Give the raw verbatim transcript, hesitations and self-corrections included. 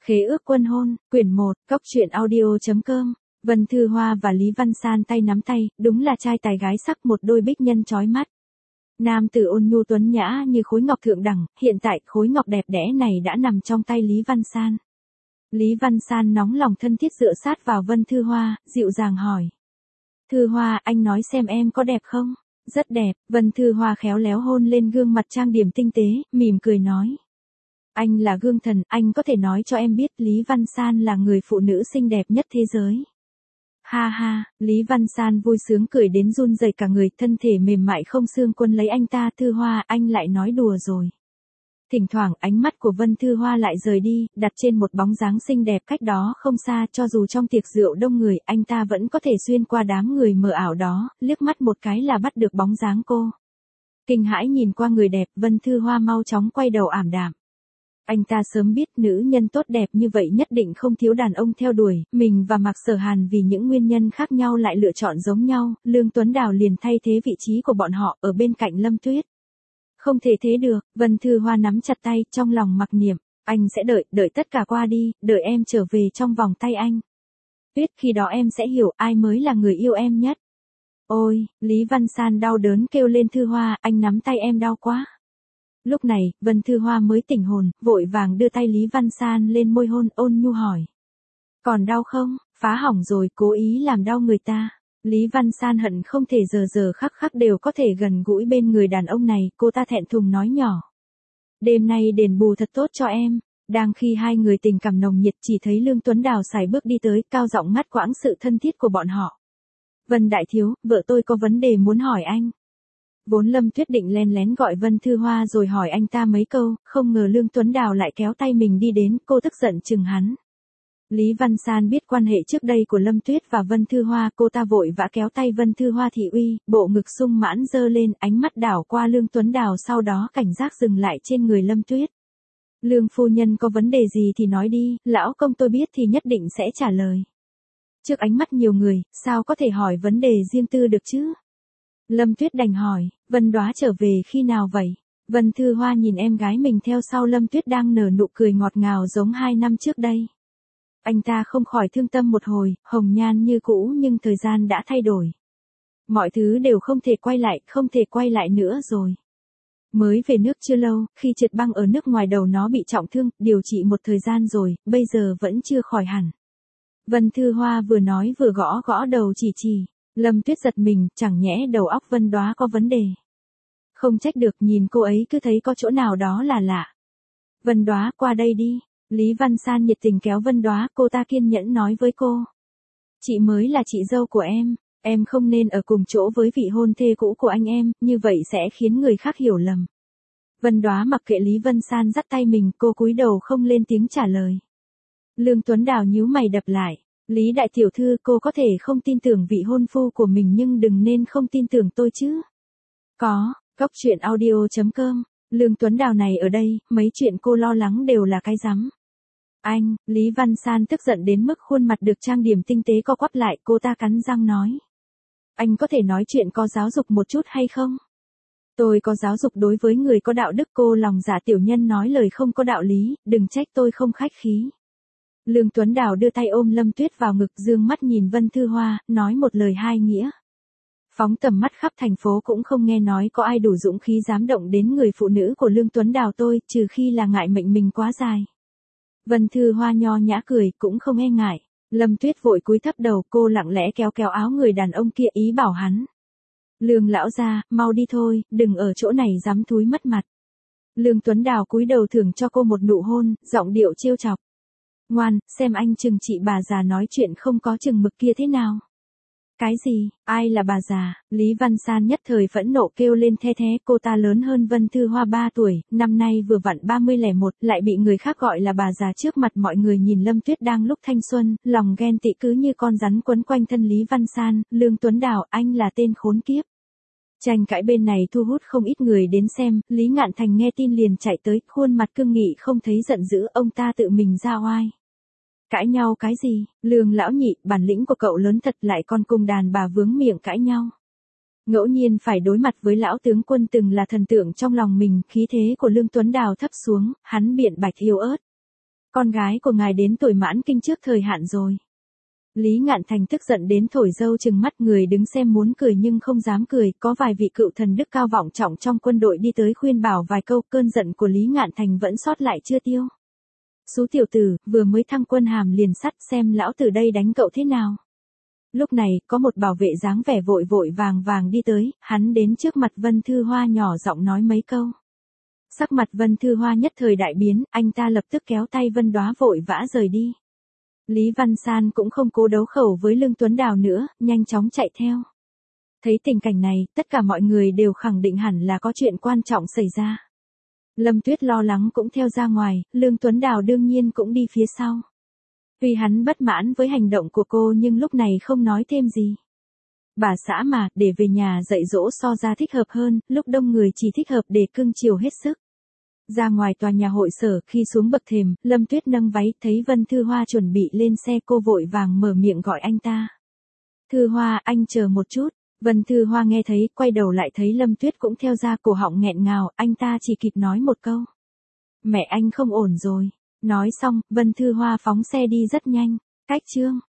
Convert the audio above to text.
Khế ước quân hôn, quyển một, cốc truyện audio.com. Vân Thư Hoa và Lý Văn San tay nắm tay, đúng là trai tài gái sắc, một đôi bích nhân chói mắt. Nam tử ôn nhu tuấn nhã như khối ngọc thượng đẳng, hiện tại khối ngọc đẹp đẽ này đã nằm trong tay Lý Văn San. Lý Văn San nóng lòng thân thiết dựa sát vào Vân Thư Hoa, dịu dàng hỏi. Thư Hoa, anh nói xem em có đẹp không? Rất đẹp. Vân Thư Hoa khéo léo hôn lên gương mặt trang điểm tinh tế, mỉm cười nói. Anh là gương thần, anh có thể nói cho em biết Lý Văn San là người phụ nữ xinh đẹp nhất thế giới. Ha ha, Lý Văn San vui sướng cười đến run rẩy cả người, thân thể mềm mại không xương quân lấy anh ta. Thư Hoa, anh lại nói đùa rồi. Thỉnh thoảng ánh mắt của Vân Thư Hoa lại rời đi, đặt trên một bóng dáng xinh đẹp cách đó không xa, cho dù trong tiệc rượu đông người, anh ta vẫn có thể xuyên qua đám người mờ ảo đó, liếc mắt một cái là bắt được bóng dáng cô. Kinh hãi nhìn qua người đẹp, Vân Thư Hoa mau chóng quay đầu ảm đạm. Anh ta sớm biết nữ nhân tốt đẹp như vậy nhất định không thiếu đàn ông theo đuổi, mình và Mạc Sở Hàn vì những nguyên nhân khác nhau lại lựa chọn giống nhau, Lương Tuấn Đào liền thay thế vị trí của bọn họ ở bên cạnh Lâm Tuyết. Không thể thế được, Vân Thư Hoa nắm chặt tay, trong lòng mặc niệm, anh sẽ đợi, đợi tất cả qua đi, đợi em trở về trong vòng tay anh. Tuyết, khi đó em sẽ hiểu ai mới là người yêu em nhất. Ôi, Lý Văn San đau đớn kêu lên. Thư Hoa, anh nắm tay em đau quá. Lúc này, Vân Thư Hoa mới tỉnh hồn, vội vàng đưa tay Lý Văn San lên môi hôn, ôn nhu hỏi. Còn đau không? Phá hỏng rồi, cố ý làm đau người ta. Lý Văn San hận không thể giờ giờ khắc khắc đều có thể gần gũi bên người đàn ông này, cô ta thẹn thùng nói nhỏ. Đêm nay đền bù thật tốt cho em. Đang khi hai người tình cảm nồng nhiệt, chỉ thấy Lương Tuấn Đào sải bước đi tới, cao giọng ngắt quãng sự thân thiết của bọn họ. Vân đại thiếu, vợ tôi có vấn đề muốn hỏi anh. Vốn Lâm Tuyết định len lén gọi Vân Thư Hoa rồi hỏi anh ta mấy câu, không ngờ Lương Tuấn Đào lại kéo tay mình đi đến, cô tức giận chừng hắn. Lý Văn San biết quan hệ trước đây của Lâm Tuyết và Vân Thư Hoa, cô ta vội vã kéo tay Vân Thư Hoa thị uy, bộ ngực sung mãn dơ lên, ánh mắt đảo qua Lương Tuấn Đào, sau đó cảnh giác dừng lại trên người Lâm Tuyết. Lương phu nhân có vấn đề gì thì nói đi, lão công tôi biết thì nhất định sẽ trả lời. Trước ánh mắt nhiều người, sao có thể hỏi vấn đề riêng tư được chứ? Lâm Tuyết đành hỏi, Vân Đóa trở về khi nào vậy? Vân Thư Hoa nhìn em gái mình theo sau Lâm Tuyết đang nở nụ cười ngọt ngào giống hai năm trước đây. Anh ta không khỏi thương tâm một hồi, hồng nhan như cũ nhưng thời gian đã thay đổi. Mọi thứ đều không thể quay lại, không thể quay lại nữa rồi. Mới về nước chưa lâu, khi trượt băng ở nước ngoài đầu nó bị trọng thương, điều trị một thời gian rồi, bây giờ vẫn chưa khỏi hẳn. Vân Thư Hoa vừa nói vừa gõ gõ đầu chỉ chỉ. Lâm Tuyết giật mình, chẳng nhẽ đầu óc Vân Đóa có vấn đề. Không trách được, nhìn cô ấy cứ thấy có chỗ nào đó là lạ. Vân Đóa, qua đây đi. Lý Văn San nhiệt tình kéo Vân Đóa, cô ta kiên nhẫn nói với cô. Chị mới là chị dâu của em, em không nên ở cùng chỗ với vị hôn thê cũ của anh em, như vậy sẽ khiến người khác hiểu lầm. Vân Đóa mặc kệ Lý Văn San dắt tay mình, cô cúi đầu không lên tiếng trả lời. Lương Tuấn Đào nhíu mày đập lại. Lý đại tiểu thư, cô có thể không tin tưởng vị hôn phu của mình nhưng đừng nên không tin tưởng tôi chứ. Có, cốc truyện audio.com. Lương Tuấn Đào này ở đây, mấy chuyện cô lo lắng đều là cái rắm. Anh, Lý Văn San tức giận đến mức khuôn mặt được trang điểm tinh tế co quắp lại, cô ta cắn răng nói. Anh có thể nói chuyện có giáo dục một chút hay không? Tôi có giáo dục đối với người có đạo đức. Cô lòng dạ tiểu nhân nói lời không có đạo lý, đừng trách tôi không khách khí. Lương Tuấn Đào đưa tay ôm Lâm Tuyết vào ngực, dương mắt nhìn Vân Thư Hoa, nói một lời hai nghĩa. Phóng tầm mắt khắp thành phố cũng không nghe nói có ai đủ dũng khí dám động đến người phụ nữ của Lương Tuấn Đào tôi, trừ khi là ngại mệnh mình quá dài. Vân Thư Hoa nho nhã cười, cũng không e ngại. Lâm Tuyết vội cúi thấp đầu, cô lặng lẽ kéo kéo áo người đàn ông kia, ý bảo hắn. Lương lão gia, mau đi thôi, đừng ở chỗ này dám thúi mất mặt. Lương Tuấn Đào cúi đầu thưởng cho cô một nụ hôn, giọng điệu trêu chọc. Ngoan, xem anh chừng chị bà già nói chuyện không có chừng mực kia thế nào. Cái gì, ai là bà già? Lý Văn San nhất thời phẫn nộ kêu lên the thé, cô ta lớn hơn Vân Thư Hoa ba tuổi, năm nay vừa vặn ba mươi lẻ một, lại bị người khác gọi là bà già trước mặt mọi người. Nhìn Lâm Tuyết đang lúc thanh xuân, lòng ghen tị cứ như con rắn quấn quanh thân Lý Văn San. Lương Tuấn Đào, anh là tên khốn kiếp. Tranh cãi bên này thu hút không ít người đến xem, Lý Ngạn Thành nghe tin liền chạy tới, khuôn mặt cương nghị không thấy giận dữ, ông ta tự mình ra oai. Cãi nhau cái gì? Lương lão nhị, bản lĩnh của cậu lớn thật, lại còn cùng đàn bà vướng miệng cãi nhau. Ngẫu nhiên phải đối mặt với lão tướng quân từng là thần tượng trong lòng mình, khí thế của Lương Tuấn Đào thấp xuống, hắn biện bạch yếu ớt. Con gái của ngài đến tuổi mãn kinh trước thời hạn rồi. Lý Ngạn Thành tức giận đến thổi dâu trừng mắt, người đứng xem muốn cười nhưng không dám cười, có vài vị cựu thần đức cao vọng trọng trong quân đội đi tới khuyên bảo vài câu, cơn giận của Lý Ngạn Thành vẫn sót lại chưa tiêu. Xú tiểu tử, vừa mới thăng quân hàm liền sắt, xem lão tử đây đánh cậu thế nào. Lúc này, có một bảo vệ dáng vẻ vội vội vàng vàng đi tới, hắn đến trước mặt Vân Thư Hoa nhỏ giọng nói mấy câu. Sắc mặt Vân Thư Hoa nhất thời đại biến, anh ta lập tức kéo tay Vân Đóa vội vã rời đi. Lý Văn San cũng không cố đấu khẩu với Lương Tuấn Đào nữa, nhanh chóng chạy theo. Thấy tình cảnh này, tất cả mọi người đều khẳng định hẳn là có chuyện quan trọng xảy ra. Lâm Tuyết lo lắng cũng theo ra ngoài, Lương Tuấn Đào đương nhiên cũng đi phía sau. Tuy hắn bất mãn với hành động của cô nhưng lúc này không nói thêm gì. Bà xã mà, để về nhà dạy dỗ so ra thích hợp hơn, lúc đông người chỉ thích hợp để cưng chiều hết sức. Ra ngoài tòa nhà hội sở, khi xuống bậc thềm, Lâm Tuyết nâng váy, thấy Vân Thư Hoa chuẩn bị lên xe, cô vội vàng mở miệng gọi anh ta. Thư Hoa, anh chờ một chút. Vân Thư Hoa nghe thấy, quay đầu lại thấy Lâm Tuyết cũng theo ra, cổ họng nghẹn ngào, anh ta chỉ kịp nói một câu. Mẹ anh không ổn rồi. Nói xong, Vân Thư Hoa phóng xe đi rất nhanh. Cách chương.